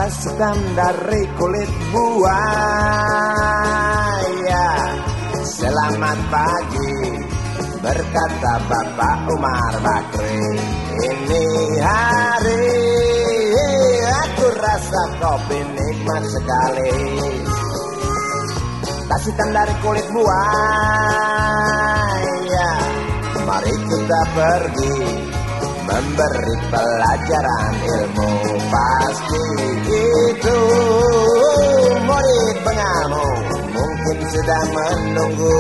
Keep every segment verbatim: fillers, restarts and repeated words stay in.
tas hitam dari kulit buaya. Selamat pagi, berkata Bapak Umar Bakri. Ini hari aku rasa kopi nikmat sekali. Tas hitam dari kulit buaya, mari kita pergi memberi pelajaran ilmu. Pasti itu murid pengamu mungkin sedang menunggu.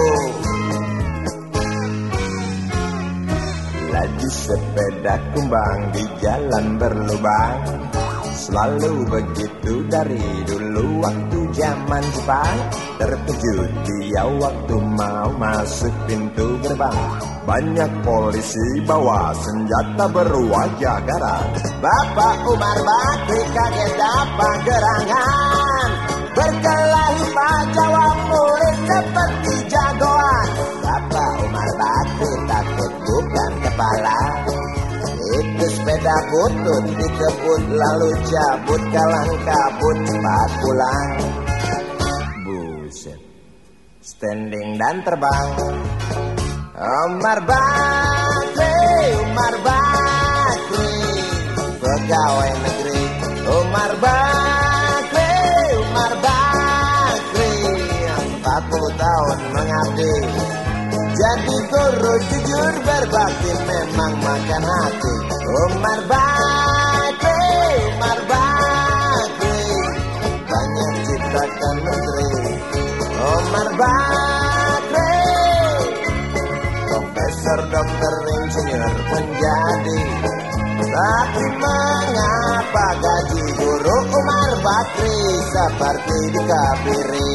Laju sepeda kumbang di jalan berlubang, selalu begitu dari dulu waktu zaman Jepang. Terkejut dia waktu mau masuk pintu gerbang, banyak polisi bawa senjata berwajah garang. Bapak Umar Bakri kaget dapat gerangan, berkelahi Pak jawab murid seperti jagoan. Bapak Umar Bakri takut bukan kepala, itu sepeda butut dikebut lalu cabut, kalang kabut cepat pulang. Buset, standing dan terbang. Umar Bakri, Umar Bakri, pegawai negeri. Umar Bakri, Umar Bakri, empat puluh tahun mengabdi jadi guru jujur berbakti, memang makan hati. Umar Bakri, Umar Bakri, banyak ciptakan menteri. Umar Bakri, profesor, dokter, insinyur menjadi. Tapi mengapa gaji guru Umar Bakri seperti dikabiri?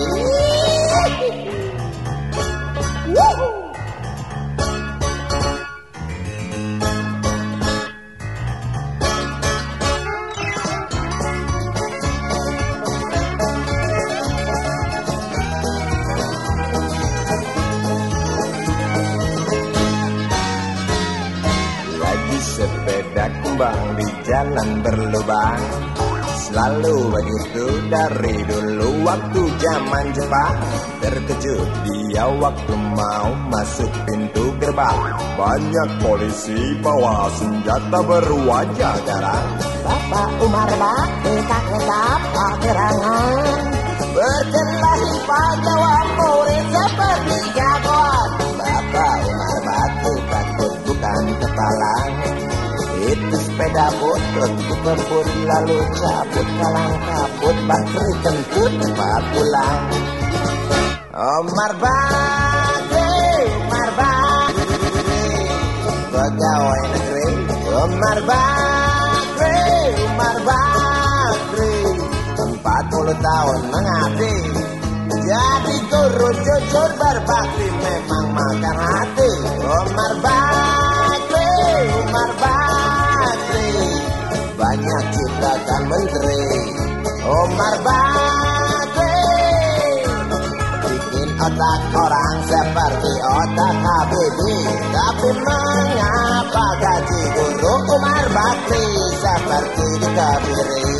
Sepeda kumbang di jalan berlubang, selalu begitu dari dulu waktu zaman Jepang. Terkejut dia waktu mau masuk pintu gerbang, banyak polisi bawa senjata berwajah garang. Bapak Umar Bakri kaget dapat gerangan, berkelahi Pak jawab murid seperti jagoan. Bapak Umar Bakri takut bukan kepala, itu sepeda butut dikebut lalu cabut, kalang kabut. Bakri kentut cepat pulang. Umar Bakri, Umar Bakri, pegawai negeri. Umar Bakri, Umar Bakri, empat puluh tahun mengabdi jadi guru jujur berbakti, memang makan hati. Umar Bakri, Umar Bakri, banyak ciptakan menteri. Umar Bakri bikin otak orang seperti otak Habibie. Tapi mengapa gaji guru Umar Bakri seperti dikabiri?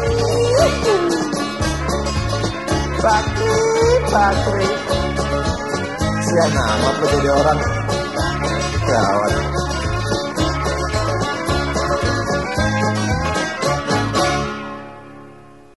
Bakri, Bakri, siapa nama jadi orang gawat.